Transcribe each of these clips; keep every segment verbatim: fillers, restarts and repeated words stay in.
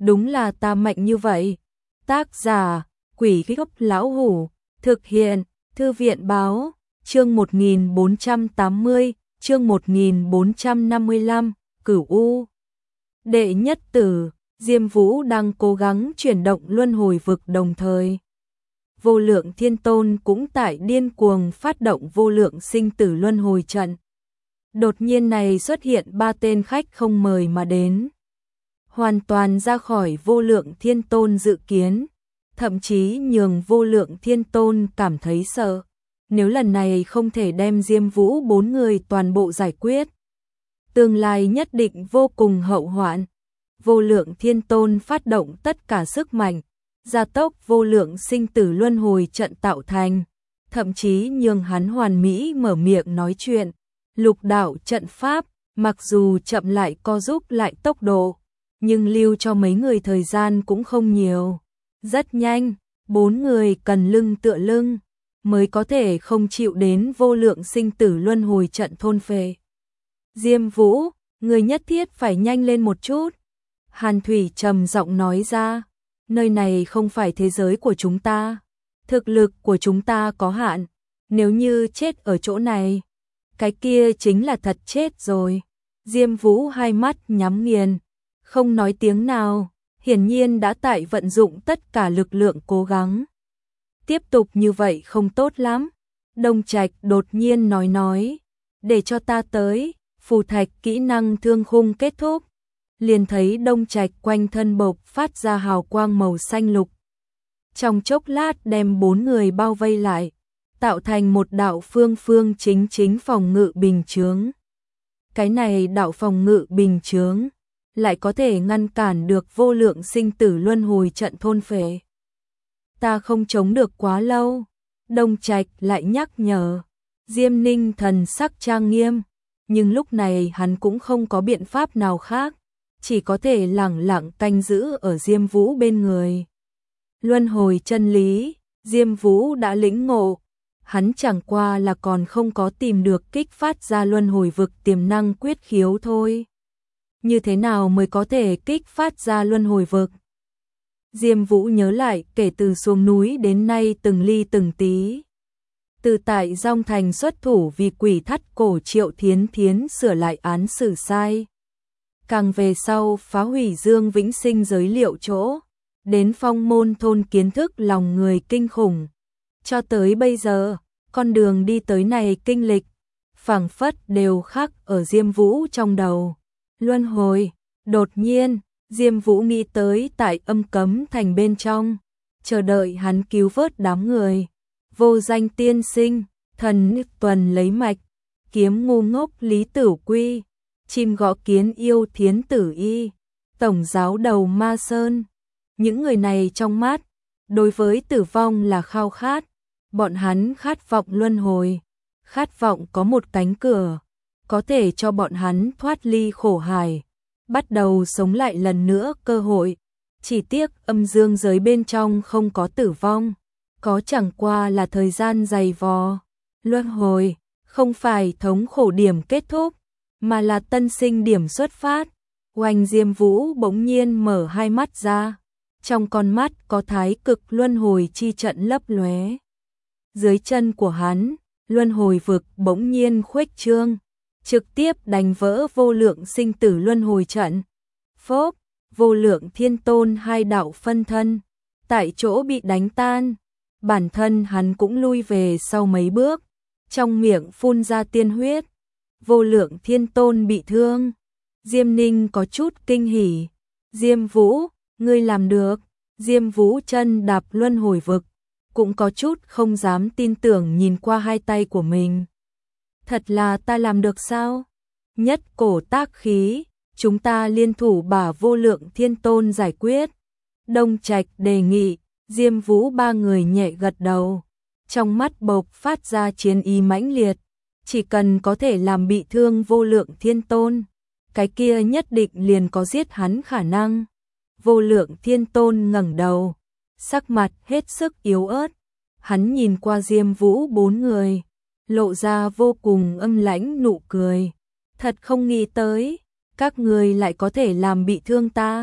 đúng là ta mạnh như vậy. Tác giả, Quỷ Gốc Lão Hủ, thực hiện, Thư viện Báo, chương một nghìn bốn trăm tám mươi, chương một nghìn bốn trăm năm mươi lăm, Cửu U. Đệ nhất tử, Diêm Vũ đang cố gắng chuyển động luân hồi vực đồng thời. Vô lượng thiên tôn cũng tại điên cuồng phát động vô lượng sinh tử luân hồi trận. Đột nhiên này xuất hiện ba tên khách không mời mà đến. Hoàn toàn ra khỏi vô lượng thiên tôn dự kiến, thậm chí nhường vô lượng thiên tôn cảm thấy sợ. Nếu lần này không thể đem Diêm Vũ bốn người toàn bộ giải quyết, tương lai nhất định vô cùng hậu hoạn. Vô lượng thiên tôn phát động tất cả sức mạnh, gia tốc vô lượng sinh tử luân hồi trận tạo thành, thậm chí nhường hắn hoàn mỹ mở miệng nói chuyện. Lục đạo trận pháp, mặc dù chậm lại co giúp lại tốc độ, nhưng lưu cho mấy người thời gian cũng không nhiều. Rất nhanh, bốn người cần lưng tựa lưng, mới có thể không chịu đến vô lượng sinh tử luân hồi trận thôn phệ. Diêm Vũ, người nhất thiết phải nhanh lên một chút. Hàn Thủy trầm giọng nói ra, nơi này không phải thế giới của chúng ta. Thực lực của chúng ta có hạn, nếu như chết ở chỗ này, cái kia chính là thật chết rồi. Diêm Vũ hai mắt nhắm nghiền, không nói tiếng nào, hiển nhiên đã tại vận dụng tất cả lực lượng cố gắng. Tiếp tục như vậy không tốt lắm. Đông Trạch đột nhiên nói nói, để cho ta tới. Phù thạch kỹ năng thương khung kết thúc, liền thấy Đông Trạch quanh thân bộc phát ra hào quang màu xanh lục. Trong chốc lát đem bốn người bao vây lại, tạo thành một đạo phương phương chính chính phòng ngự bình chướng. Cái này đạo phòng ngự bình chướng lại có thể ngăn cản được vô lượng sinh tử luân hồi trận thôn phệ. Ta không chống được quá lâu. Đông Trạch lại nhắc nhở. Diêm Ninh thần sắc trang nghiêm, nhưng lúc này hắn cũng không có biện pháp nào khác, chỉ có thể lẳng lặng canh giữ ở Diêm Vũ bên người. Luân hồi chân lý, Diêm Vũ đã lĩnh ngộ, hắn chẳng qua là còn không có tìm được kích phát ra luân hồi vực tiềm năng quyết khiếu thôi. Như thế nào mới có thể kích phát ra luân hồi vực? Diêm Vũ nhớ lại kể từ xuống núi đến nay từng ly từng tí. Từ tại Dong Thành xuất thủ vì quỷ thắt cổ Triệu Thiến Thiến sửa lại án xử sai. Càng về sau phá hủy Dương Vĩnh Sinh giới liệu chỗ, đến Phong Môn thôn kiến thức lòng người kinh khủng. Cho tới bây giờ, con đường đi tới này kinh lịch, phảng phất đều khắc ở Diêm Vũ trong đầu. Luân hồi, đột nhiên, Diêm Vũ nghĩ tới tại âm cấm thành bên trong, chờ đợi hắn cứu vớt đám người. Vô Danh tiên sinh, Thần Tuần lấy mạch, Kiếm ngu ngốc Lý Tử Quy, Chim gõ kiến yêu Thiến Tử Y, Tổng giáo đầu Ma Sơn. Những người này trong mắt, đối với tử vong là khao khát, bọn hắn khát vọng luân hồi, khát vọng có một cánh cửa, có thể cho bọn hắn thoát ly khổ hải, bắt đầu sống lại lần nữa cơ hội. Chỉ tiếc âm dương giới bên trong không có tử vong, có chẳng qua là thời gian dày vò. Luân hồi không phải thống khổ điểm kết thúc, mà là tân sinh điểm xuất phát. Oanh Diêm Vũ bỗng nhiên mở hai mắt ra, trong con mắt có thái cực luân hồi chi trận lấp lóe. Dưới chân của hắn, luân hồi vực bỗng nhiên khuếch trương, trực tiếp đánh vỡ vô lượng sinh tử luân hồi trận. Phốp, vô lượng thiên tôn hai đạo phân thân, tại chỗ bị đánh tan. Bản thân hắn cũng lui về sau mấy bước, trong miệng phun ra tiên huyết. Vô lượng thiên tôn bị thương. Diêm Ninh có chút kinh hỉ. Diêm Vũ, ngươi làm được. Diêm Vũ chân đạp luân hồi vực, cũng có chút không dám tin tưởng nhìn qua hai tay của mình. Thật là ta làm được sao? Nhất cổ tác khí, chúng ta liên thủ bả vô lượng thiên tôn giải quyết. Đông Trạch đề nghị. Diêm Vũ ba người nhẹ gật đầu, trong mắt bộc phát ra chiến ý mãnh liệt. Chỉ cần có thể làm bị thương vô lượng thiên tôn, cái kia nhất định liền có giết hắn khả năng. Vô lượng thiên tôn ngẩng đầu, sắc mặt hết sức yếu ớt. Hắn nhìn qua Diêm Vũ bốn người, lộ ra vô cùng âm lãnh nụ cười. Thật không nghĩ tới, các người lại có thể làm bị thương ta.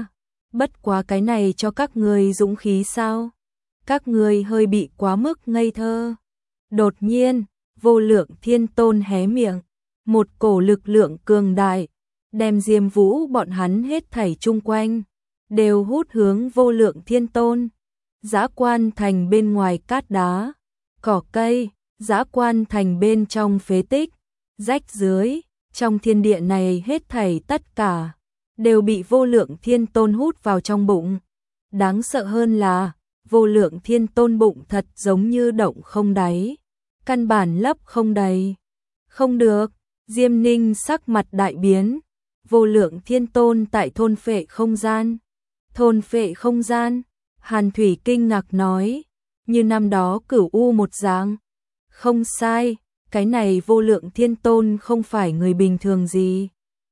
Bất quá cái này cho các người dũng khí sao? Các người hơi bị quá mức ngây thơ. Đột nhiên, Vô Lượng Thiên Tôn hé miệng, một cổ lực lượng cường đại, đem Diêm Vũ bọn hắn hết thảy chung quanh, đều hút hướng Vô Lượng Thiên Tôn. Dã Quan Thành bên ngoài cát đá, cỏ cây, Dã Quan Thành bên trong phế tích, rách dưới, trong thiên địa này hết thảy tất cả, đều bị Vô Lượng Thiên Tôn hút vào trong bụng. Đáng sợ hơn là, Vô Lượng Thiên Tôn bụng thật giống như động không đáy, căn bản lấp không đầy. Không được, Diêm Ninh sắc mặt đại biến, Vô Lượng Thiên Tôn tại thôn phệ không gian. Thôn phệ không gian, Hàn Thủy kinh ngạc nói, như năm đó Cửu U một dạng. Không sai, cái này Vô Lượng Thiên Tôn không phải người bình thường gì.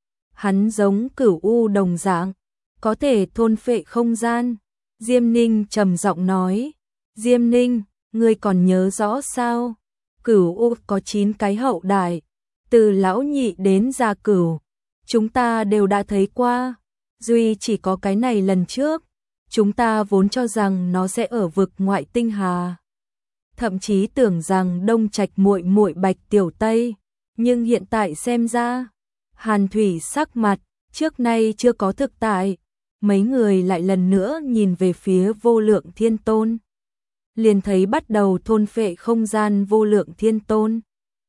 Hắn giống Cửu U đồng dạng, có thể thôn phệ không gian. Diêm Ninh trầm giọng nói, Diêm Ninh, ngươi còn nhớ rõ sao? Cửu U có chín cái hậu đại, từ lão nhị đến gia cửu, chúng ta đều đã thấy qua, duy chỉ có cái này lần trước, chúng ta vốn cho rằng nó sẽ ở vực ngoại tinh hà. Thậm chí tưởng rằng Đông Trạch muội muội Bạch Tiểu Tây, nhưng hiện tại xem ra, Hàn Thủy sắc mặt, trước nay chưa có thực tại, mấy người lại lần nữa nhìn về phía Vô Lượng Thiên Tôn. Liền thấy bắt đầu thôn phệ không gian Vô Lượng Thiên Tôn.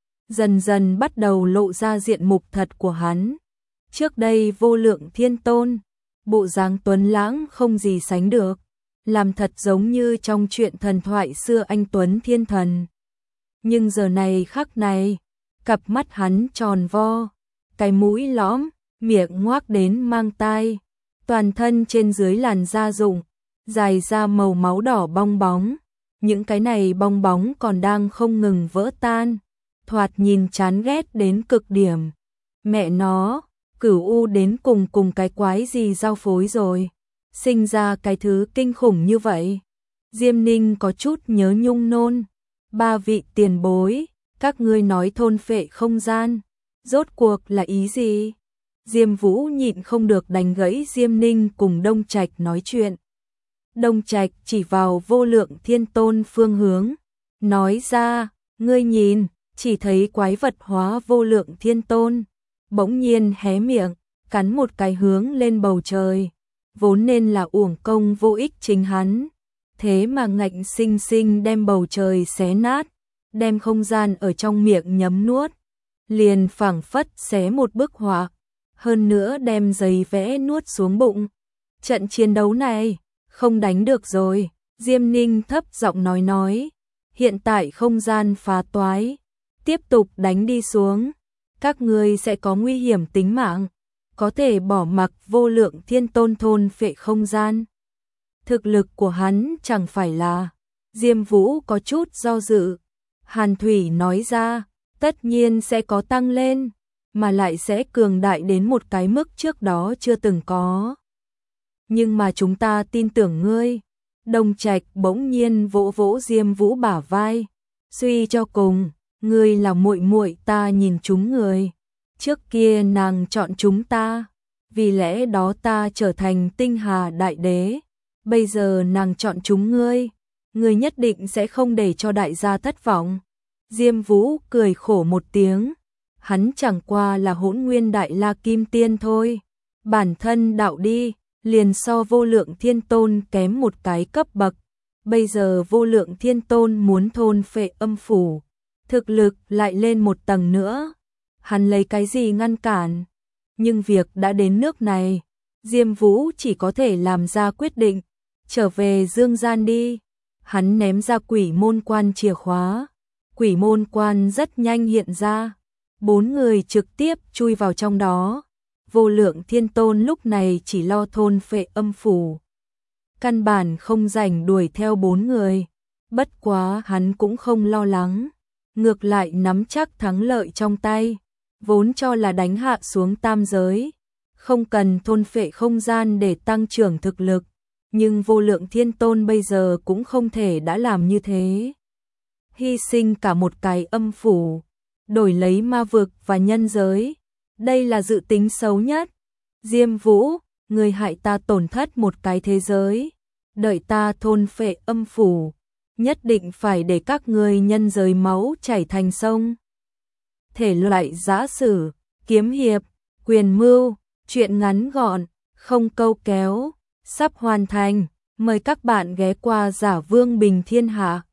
Dần dần bắt đầu lộ ra diện mục thật của hắn. Trước đây Vô Lượng Thiên Tôn, bộ dáng tuấn lãng không gì sánh được, làm thật giống như trong truyện thần thoại xưa anh Tuấn Thiên Thần. Nhưng giờ này khắc này, cặp mắt hắn tròn vo, cái mũi lõm, miệng ngoác đến mang tai, toàn thân trên dưới làn da rụng, dài ra màu máu đỏ bong bóng. Những cái này bong bóng còn đang không ngừng vỡ tan, thoạt nhìn chán ghét đến cực điểm. Mẹ nó, Cửu U đến cùng cùng cái quái gì giao phối rồi, sinh ra cái thứ kinh khủng như vậy. Diêm Ninh có chút nhớ nhung nôn. Ba vị tiền bối, các ngươi nói thôn phệ không gian, rốt cuộc là ý gì? Diêm Vũ nhịn không được đánh gãy Diêm Ninh cùng Đông Trạch nói chuyện. Đông Trạch chỉ vào Vô Lượng Thiên Tôn phương hướng, nói ra, ngươi nhìn, chỉ thấy quái vật hóa Vô Lượng Thiên Tôn, bỗng nhiên hé miệng, cắn một cái hướng lên bầu trời, vốn nên là uổng công vô ích chính hắn, thế mà ngạnh sinh sinh đem bầu trời xé nát, đem không gian ở trong miệng nhấm nuốt, liền phảng phất xé một bức họa, hơn nữa đem giấy vẽ nuốt xuống bụng. Trận chiến đấu này, không đánh được rồi, Diêm Ninh thấp giọng nói nói, hiện tại không gian phá toái, tiếp tục đánh đi xuống, các ngươi sẽ có nguy hiểm tính mạng, có thể bỏ mặc Vô Lượng Thiên Tôn thôn phệ không gian. Thực lực của hắn chẳng phải là, Diêm Vũ có chút do dự, Hàn Thủy nói ra, tất nhiên sẽ có tăng lên, mà lại sẽ cường đại đến một cái mức trước đó chưa từng có. Nhưng mà chúng ta tin tưởng ngươi. Đông Trạch bỗng nhiên vỗ vỗ Diêm Vũ bả vai, suy cho cùng, ngươi là muội muội ta nhìn chúng người. Trước kia nàng chọn chúng ta, vì lẽ đó ta trở thành Tinh Hà Đại Đế. Bây giờ nàng chọn chúng ngươi, ngươi nhất định sẽ không để cho đại gia thất vọng. Diêm Vũ cười khổ một tiếng, hắn chẳng qua là Hỗn Nguyên Đại La Kim Tiên thôi, bản thân đạo đi, liền so Vô Lượng Thiên Tôn kém một cái cấp bậc. Bây giờ Vô Lượng Thiên Tôn muốn thôn phệ âm phủ, thực lực lại lên một tầng nữa, hắn lấy cái gì ngăn cản? Nhưng việc đã đến nước này, Diêm Vũ chỉ có thể làm ra quyết định, trở về dương gian đi. Hắn ném ra Quỷ Môn Quan chìa khóa, Quỷ Môn Quan rất nhanh hiện ra, bốn người trực tiếp chui vào trong đó. Vô Lượng Thiên Tôn lúc này chỉ lo thôn phệ âm phủ, căn bản không rảnh đuổi theo bốn người. Bất quá hắn cũng không lo lắng, ngược lại nắm chắc thắng lợi trong tay, vốn cho là đánh hạ xuống tam giới, không cần thôn phệ không gian để tăng trưởng thực lực, nhưng Vô Lượng Thiên Tôn bây giờ cũng không thể đã làm như thế. Hy sinh cả một cái âm phủ, đổi lấy ma vực và nhân giới, đây là dự tính xấu nhất. Diêm Vũ, người hại ta tổn thất một cái thế giới, đợi ta thôn phệ âm phủ, nhất định phải để các ngươi nhân giới máu chảy thành sông. Thể loại giã sử, kiếm hiệp, quyền mưu, truyện ngắn gọn, không câu kéo, sắp hoàn thành, mời các bạn ghé qua Giả Vương Bình Thiên Hạ.